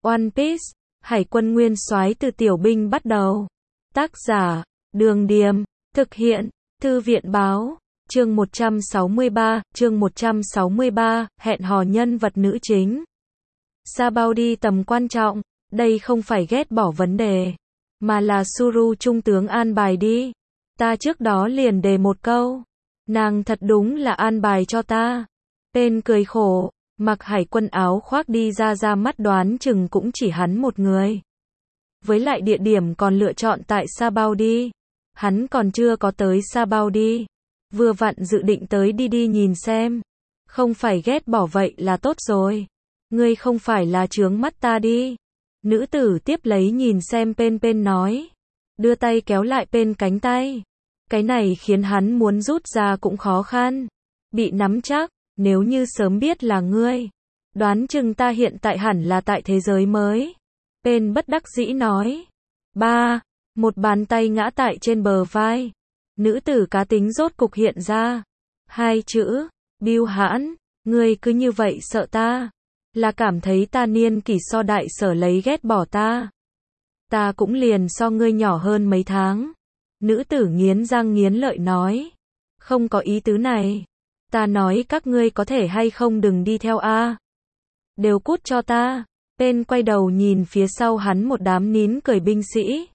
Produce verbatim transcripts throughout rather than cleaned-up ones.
One Piece, Hải quân nguyên soái từ tiểu binh bắt đầu. Tác giả, Đường Điềm, thực hiện, Thư viện Báo, chương một trăm sáu mươi ba, chương một trăm sáu mươi ba, hẹn hò nhân vật nữ chính. Sabaody tầm quan trọng, đây không phải ghét bỏ vấn đề, mà là Suru trung tướng an bài đi. Ta trước đó liền đề một câu, nàng thật đúng là an bài cho ta. Tên cười khổ, mặc hải quân áo khoác đi ra ra mắt đoán chừng cũng chỉ hắn một người. Với lại địa điểm còn lựa chọn tại Sabaody. Hắn còn chưa có tới Sabaody. Vừa vặn dự định tới đi đi nhìn xem. Không phải ghét bỏ vậy là tốt rồi. Ngươi không phải là chướng mắt ta đi. Nữ tử tiếp lấy nhìn xem Pen Pen nói. Đưa tay kéo lại Pen cánh tay. Cái này khiến hắn muốn rút ra cũng khó khăn. Bị nắm chắc, nếu như sớm biết là ngươi. Đoán chừng ta hiện tại hẳn là tại thế giới mới. Pen bất đắc dĩ nói. Ba, một bàn tay ngã tại trên bờ vai. Nữ tử cá tính rốt cục hiện ra. Hai chữ, Bưu Hãn, ngươi cứ như vậy sợ ta. Là cảm thấy ta niên kỷ so đại sở lấy ghét bỏ ta. Ta cũng liền so ngươi nhỏ hơn mấy tháng. Nữ tử nghiến răng nghiến lợi nói. Không có ý tứ này. Ta nói các ngươi có thể hay không đừng đi theo a. Đều cút cho ta. Pen quay đầu nhìn phía sau hắn một đám nín cười binh sĩ.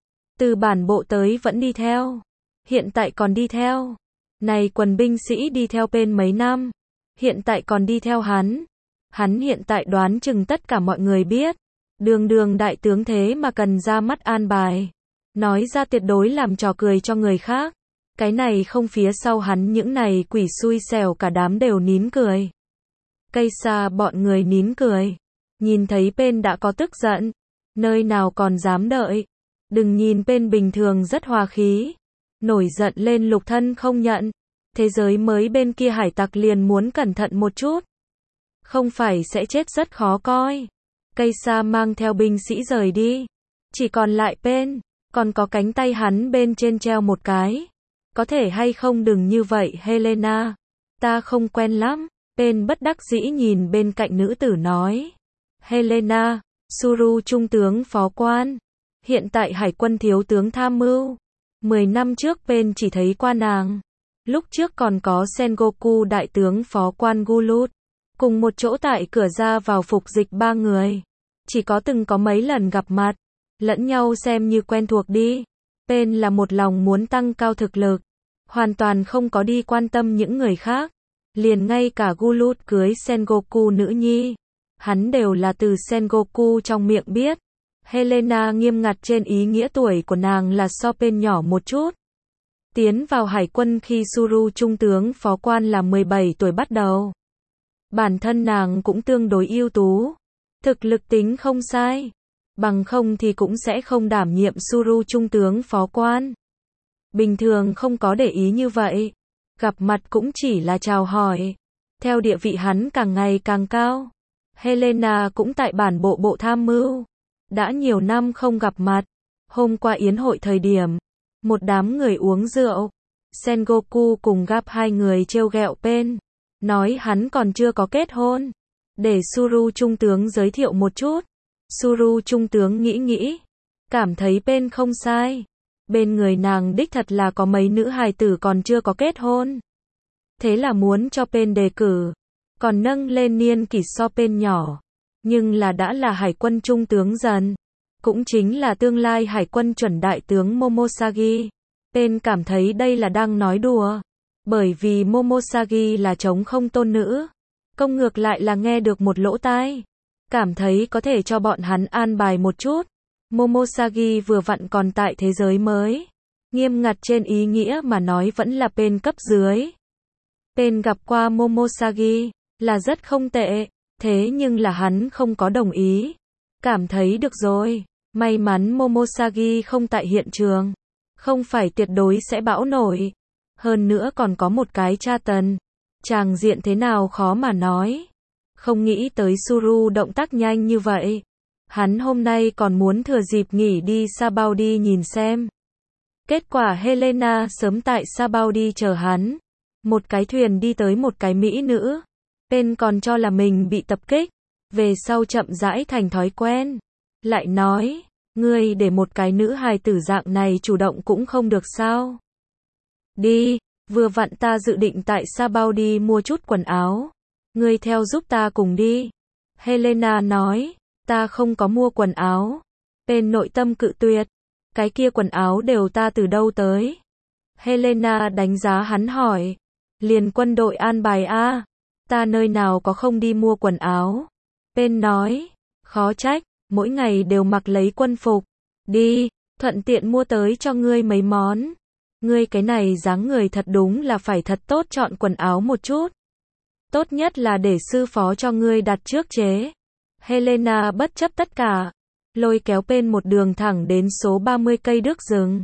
Từ bản bộ tới vẫn đi theo. Hiện tại còn đi theo. Này quần binh sĩ đi theo Pen mấy năm. Hiện tại còn đi theo hắn. Hắn hiện tại đoán chừng tất cả mọi người biết. Đường đường đại tướng thế mà cần ra mắt an bài. Nói ra tuyệt đối làm trò cười cho người khác. Cái này không phía sau hắn những này quỷ xui xẻo cả đám đều nín cười. Cây xa bọn người nín cười. Nhìn thấy Pen đã có tức giận. Nơi nào còn dám đợi. Đừng nhìn Pen bình thường rất hòa khí. Nổi giận lên lục thân không nhận. Thế giới mới bên kia hải tặc liền muốn cẩn thận một chút. Không phải sẽ chết rất khó coi. Cây xa mang theo binh sĩ rời đi. Chỉ còn lại Pen. Còn có cánh tay hắn bên trên treo một cái. Có thể hay không đừng như vậy Helena. Ta không quen lắm. Pen bất đắc dĩ nhìn bên cạnh nữ tử nói. Helena, Suru trung tướng phó quan. Hiện tại hải quân thiếu tướng tham mưu. Mười năm trước Pen chỉ thấy qua nàng. Lúc trước còn có Sengoku đại tướng phó quan Gulut. Cùng một chỗ tại cửa ra vào phục dịch ba người. Chỉ có từng có mấy lần gặp mặt. Lẫn nhau xem như quen thuộc đi. Pen là một lòng muốn tăng cao thực lực. Hoàn toàn không có đi quan tâm những người khác. Liền ngay cả Gulut cưới Sengoku nữ nhi. Hắn đều là từ Sengoku trong miệng biết. Helena nghiêm ngặt trên ý nghĩa tuổi của nàng là so Pen nhỏ một chút. Tiến vào hải quân khi Suru trung tướng phó quan là mười bảy tuổi bắt đầu. Bản thân nàng cũng tương đối ưu tú. Thực lực tính không sai. Bằng không thì cũng sẽ không đảm nhiệm Suru trung tướng phó quan. Bình thường không có để ý như vậy. Gặp mặt cũng chỉ là chào hỏi. Theo địa vị hắn càng ngày càng cao. Helena cũng tại bản bộ bộ tham mưu. Đã nhiều năm không gặp mặt. Hôm qua yến hội thời điểm. Một đám người uống rượu. Sengoku cùng gặp hai người trêu ghẹo Pen. Nói hắn còn chưa có kết hôn. Để Suru trung tướng giới thiệu một chút. Suru trung tướng nghĩ nghĩ. Cảm thấy Pen không sai. Bên người nàng đích thật là có mấy nữ hài tử còn chưa có kết hôn. Thế là muốn cho Pen đề cử. Còn nâng lên niên kỷ so Pen nhỏ. Nhưng là đã là hải quân trung tướng dần. Cũng chính là tương lai hải quân chuẩn đại tướng Momosagi. Pen cảm thấy đây là đang nói đùa. Bởi vì Momosagi là trống không tôn nữ. Công ngược lại là nghe được một lỗ tai. Cảm thấy có thể cho bọn hắn an bài một chút. Momosagi vừa vặn còn tại thế giới mới. Nghiêm ngặt trên ý nghĩa mà nói vẫn là Pen cấp dưới. Pen gặp qua Momosagi. Là rất không tệ. Thế nhưng là hắn không có đồng ý. Cảm thấy được rồi. May mắn Momosagi không tại hiện trường. Không phải tuyệt đối sẽ bão nổi. Hơn nữa còn có một cái tra tấn. Tràng diện thế nào khó mà nói. Không nghĩ tới Suru động tác nhanh như vậy. Hắn hôm nay còn muốn thừa dịp nghỉ đi Sabaody nhìn xem. Kết quả Helena sớm tại Sabaody chờ hắn. Một cái thuyền đi tới một cái mỹ nữ. Pen còn cho là mình bị tập kích. về sau chậm rãi thành thói quen. Lại nói, ngươi để một cái nữ hài tử dạng này chủ động cũng không được sao? Đi, vừa vặn ta dự định tại Sabao đi mua chút quần áo. Ngươi theo giúp ta cùng đi. Helena nói, ta không có mua quần áo. Bên nội tâm cự tuyệt. Cái kia quần áo đều ta từ đâu tới? Helena đánh giá hắn hỏi. Liền quân đội an bài a, ta nơi nào có không đi mua quần áo. Bên nói, khó trách, mỗi ngày đều mặc lấy quân phục. Đi, thuận tiện mua tới cho ngươi mấy món. Ngươi cái này dáng người thật đúng là phải thật tốt chọn quần áo một chút. Tốt nhất là để sư phó cho ngươi đặt trước chế. Helena bất chấp tất cả, lôi kéo Pen một đường thẳng đến số ba mươi cây Đức rừng.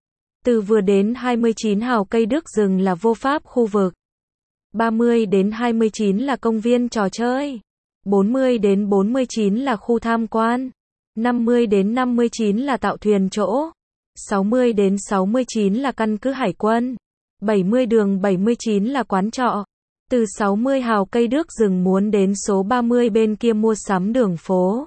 Từ vừa đến hai mươi chín hào cây Đức rừng là vô pháp khu vực. ba mươi đến hai mươi chín là công viên trò chơi. bốn mươi đến bốn mươi chín là khu tham quan. năm mươi đến năm mươi chín là tạo thuyền chỗ. sáu mươi đến sáu mươi chín là căn cứ hải quân. bảy mươi đường bảy mươi chín là quán trọ. Từ sáu mươi hào cây Đức rừng muốn đến số ba mươi bên kia mua sắm đường phố.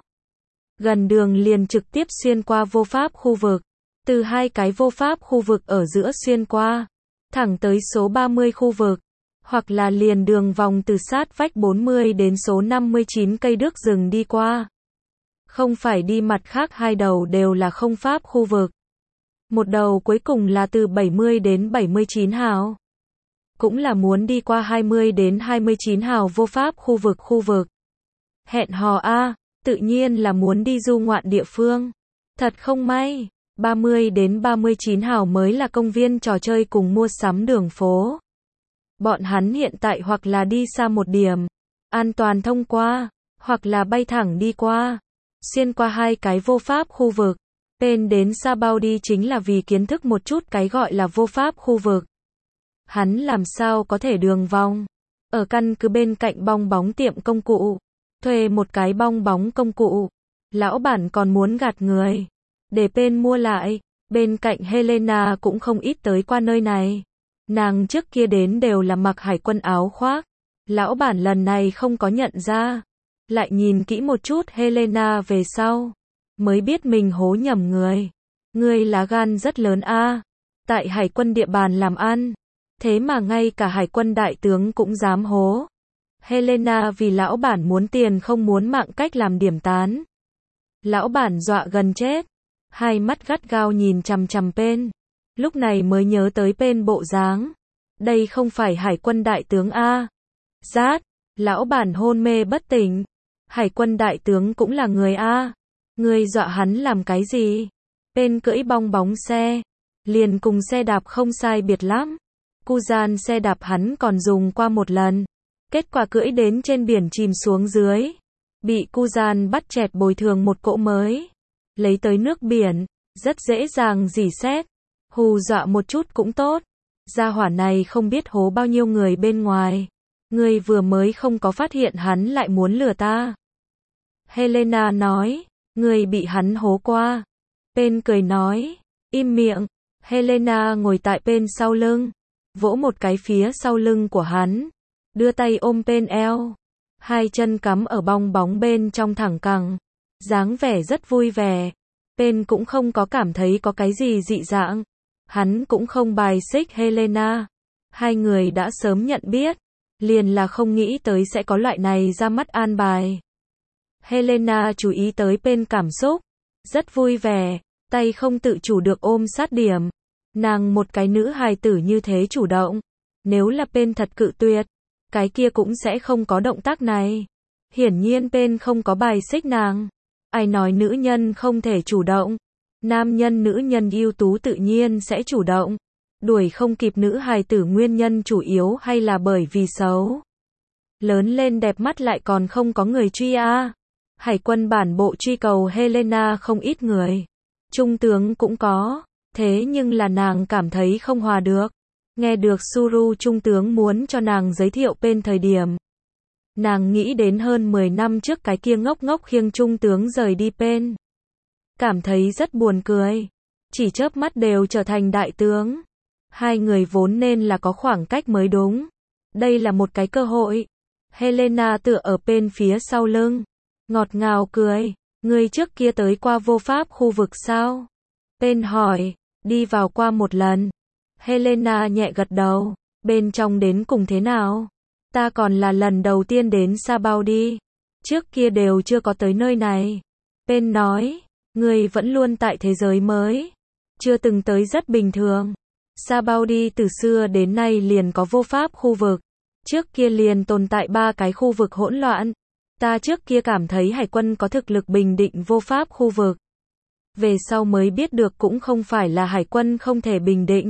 Gần đường liền trực tiếp xuyên qua vô pháp khu vực. Từ hai cái vô pháp khu vực ở giữa xuyên qua, thẳng tới số ba mươi khu vực. Hoặc là liền đường vòng từ sát vách bốn mươi đến số năm mươi chín cây Đức rừng đi qua. Không phải đi mặt khác, hai đầu đều là không pháp khu vực. Một đầu cuối cùng là từ bảy mươi đến bảy mươi chín hào. Cũng là muốn đi qua hai mươi đến hai mươi chín hào vô pháp khu vực khu vực. Hẹn hò a, tự nhiên là muốn đi du ngoạn địa phương. Thật không may, ba mươi đến ba mươi chín hào mới là công viên trò chơi cùng mua sắm đường phố. Bọn hắn hiện tại hoặc là đi xa một điểm, an toàn thông qua, hoặc là bay thẳng đi qua, xuyên qua hai cái vô pháp khu vực. Pen đến Sabao đi chính là vì kiến thức một chút cái gọi là vô pháp khu vực. Hắn làm sao có thể đường vòng. Ở căn cứ bên cạnh bong bóng tiệm công cụ, thuê một cái bong bóng công cụ. Lão bản còn muốn gạt người, để Pen mua lại. Bên cạnh Helena cũng không ít tới qua nơi này. Nàng trước kia đến đều là mặc hải quân áo khoác. Lão bản lần này không có nhận ra. Lại nhìn kỹ một chút Helena về sau, mới biết mình hố nhầm người. Ngươi lá gan rất lớn a, tại hải quân địa bàn làm ăn, thế mà ngay cả hải quân đại tướng cũng dám hố. Helena vì lão bản muốn tiền không muốn mạng cách làm điểm tán. Lão bản dọa gần chết, hai mắt gắt gao nhìn chằm chằm Pen. Lúc này mới nhớ tới Pen bộ dáng. Đây không phải hải quân đại tướng a. Rát, lão bản hôn mê bất tỉnh. Hải quân đại tướng cũng là người a. Ngươi dọa hắn làm cái gì? Pen cưỡi bong bóng xe, liền cùng xe đạp không sai biệt lắm. Kuzan xe đạp hắn còn dùng qua một lần. Kết quả cưỡi đến trên biển chìm xuống dưới. Bị Kuzan bắt chẹt bồi thường một cỗ mới. Lấy tới nước biển, rất dễ dàng rỉ sét. Hù dọa một chút cũng tốt. Gia hỏa này không biết hố bao nhiêu người bên ngoài. Ngươi vừa mới không có phát hiện hắn lại muốn lừa ta. Helena nói, ngươi bị hắn hố qua. Pen cười nói, im miệng. Helena ngồi tại Pen sau lưng, vỗ một cái phía sau lưng của hắn, đưa tay ôm Pen eo, hai chân cắm ở bong bóng bên trong thẳng cẳng, dáng vẻ rất vui vẻ. Pen cũng không có cảm thấy có cái gì dị dạng, hắn cũng không bài xích Helena. Hai người đã sớm nhận biết, liền là không nghĩ tới sẽ có loại này ra mắt an bài. Helena chú ý tới Pen cảm xúc, rất vui vẻ, tay không tự chủ được ôm sát điểm. Nàng một cái nữ hài tử như thế chủ động, nếu là Pen thật cự tuyệt, cái kia cũng sẽ không có động tác này. Hiển nhiên Pen không có bài xích nàng. Ai nói nữ nhân không thể chủ động? Nam nhân nữ nhân ưu tú tự nhiên sẽ chủ động. Đuổi không kịp nữ hài tử nguyên nhân chủ yếu hay là bởi vì xấu? Lớn lên đẹp mắt lại còn không có người truy a. Hải quân bản bộ truy cầu Helena không ít người. Trung tướng cũng có. Thế nhưng là nàng cảm thấy không hòa được. Nghe được Suru trung tướng muốn cho nàng giới thiệu Pen thời điểm, nàng nghĩ đến hơn mười năm trước cái kia ngốc ngốc khiêng trung tướng rời đi Pen. Cảm thấy rất buồn cười. Chỉ chớp mắt đều trở thành đại tướng. Hai người vốn nên là có khoảng cách mới đúng. Đây là một cái cơ hội. Helena tựa ở Pen phía sau lưng, ngọt ngào cười. Ngươi trước kia tới qua vô pháp khu vực sao? Ben hỏi. Đi vào qua một lần. Helena nhẹ gật đầu. Bên trong đến cùng thế nào? Ta còn là lần đầu tiên đến Sabaudi. Trước kia đều chưa có tới nơi này. Ben nói. Ngươi vẫn luôn tại thế giới mới. Chưa từng tới rất bình thường. Sabaudi từ xưa đến nay liền có vô pháp khu vực. Trước kia liền tồn tại ba cái khu vực hỗn loạn. Ta trước kia cảm thấy hải quân có thực lực bình định vô pháp khu vực. Về sau mới biết được cũng không phải là hải quân không thể bình định,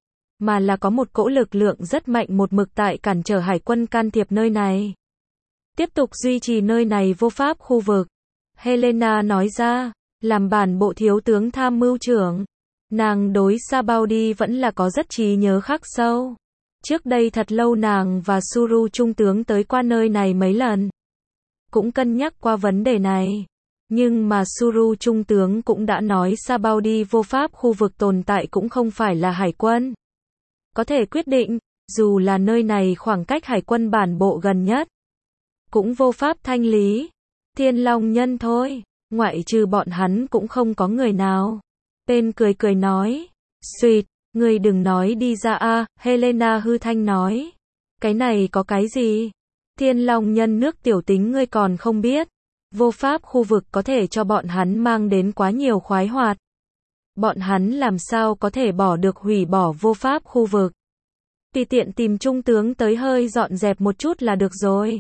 mà là có một cỗ lực lượng rất mạnh một mực tại cản trở hải quân can thiệp nơi này. Tiếp tục duy trì nơi này vô pháp khu vực. Helena nói ra, làm bản bộ thiếu tướng tham mưu trưởng. Nàng đối Sabaudi vẫn là có rất trí nhớ khắc sâu. Trước đây thật lâu nàng và Suru trung tướng tới qua nơi này mấy lần. Cũng cân nhắc qua vấn đề này. Nhưng mà Suru trung tướng cũng đã nói Sabaudi vô pháp khu vực tồn tại cũng không phải là hải quân có thể quyết định, dù là nơi này khoảng cách hải quân bản bộ gần nhất. Cũng vô pháp thanh lý. Thiên Long Nhân thôi, ngoại trừ bọn hắn cũng không có người nào. Ben cười cười nói. Xuyệt, ngươi đừng nói đi ra a, Helena hư thanh nói. Cái này có cái gì? Thiên Long Nhân nước tiểu tính ngươi còn không biết. Vô pháp khu vực có thể cho bọn hắn mang đến quá nhiều khoái hoạt. Bọn hắn làm sao có thể bỏ được hủy bỏ vô pháp khu vực. Tùy tiện tìm trung tướng tới hơi dọn dẹp một chút là được rồi.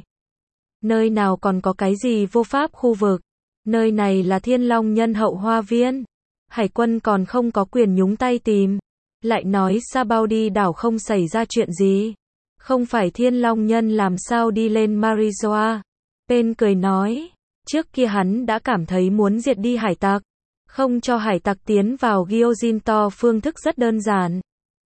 Nơi nào còn có cái gì vô pháp khu vực. Nơi này là Thiên Long Nhân hậu hoa viên. Hải quân còn không có quyền nhúng tay tìm. Lại nói Sabaudi đảo không xảy ra chuyện gì. Không phải Thiên Long Nhân làm sao đi lên Marizoa. Ben cười nói. Trước kia hắn đã cảm thấy muốn diệt đi hải tặc. Không cho hải tặc tiến vào Gyojinto phương thức rất đơn giản.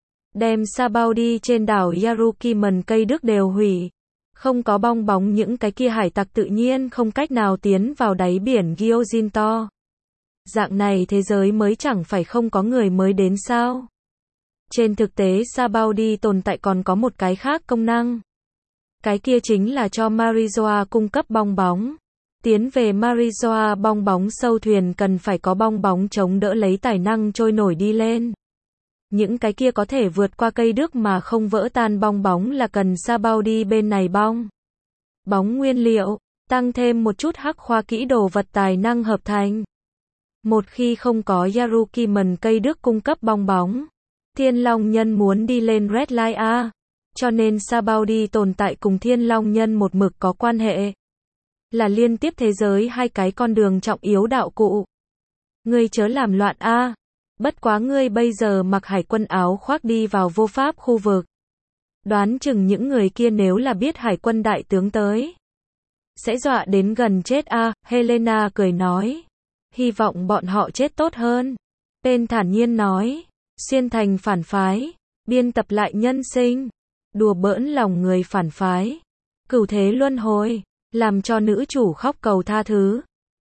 Đem Sabaudi trên đảo Yarukiman cây đức đều hủy. Không có bong bóng những cái kia hải tặc tự nhiên không cách nào tiến vào đáy biển Gyojinto. Dạng này thế giới mới chẳng phải không có người mới đến sao. Trên thực tế Sabaudi tồn tại còn có một cái khác công năng. Cái kia chính là cho Marizoa cung cấp bong bóng. Tiến về Marizoa bong bóng sâu thuyền cần phải có bong bóng chống đỡ lấy tài năng trôi nổi đi lên. Những cái kia có thể vượt qua cây đức mà không vỡ tan bong bóng là cần Sabaudi bên này bong bóng nguyên liệu, tăng thêm một chút hắc khoa kỹ đồ vật tài năng hợp thành. Một khi không có Yarukiman cây đức cung cấp bong bóng, Thiên Long Nhân muốn đi lên Red Line A, cho nên Sabaudi tồn tại cùng Thiên Long Nhân một mực có quan hệ. Là liên tiếp thế giới hai cái con đường trọng yếu đạo cụ. Ngươi chớ làm loạn a. Bất quá ngươi bây giờ mặc hải quân áo khoác đi vào vô pháp khu vực. Đoán chừng những người kia nếu là biết hải quân đại tướng tới, sẽ dọa đến gần chết a. Helena cười nói. Hy vọng bọn họ chết tốt hơn. Ben thản nhiên nói. Xuyên thành phản phái. Biên tập lại nhân sinh. Đùa bỡn lòng người phản phái. Cửu thế luân hồi. Làm cho nữ chủ khóc cầu tha thứ.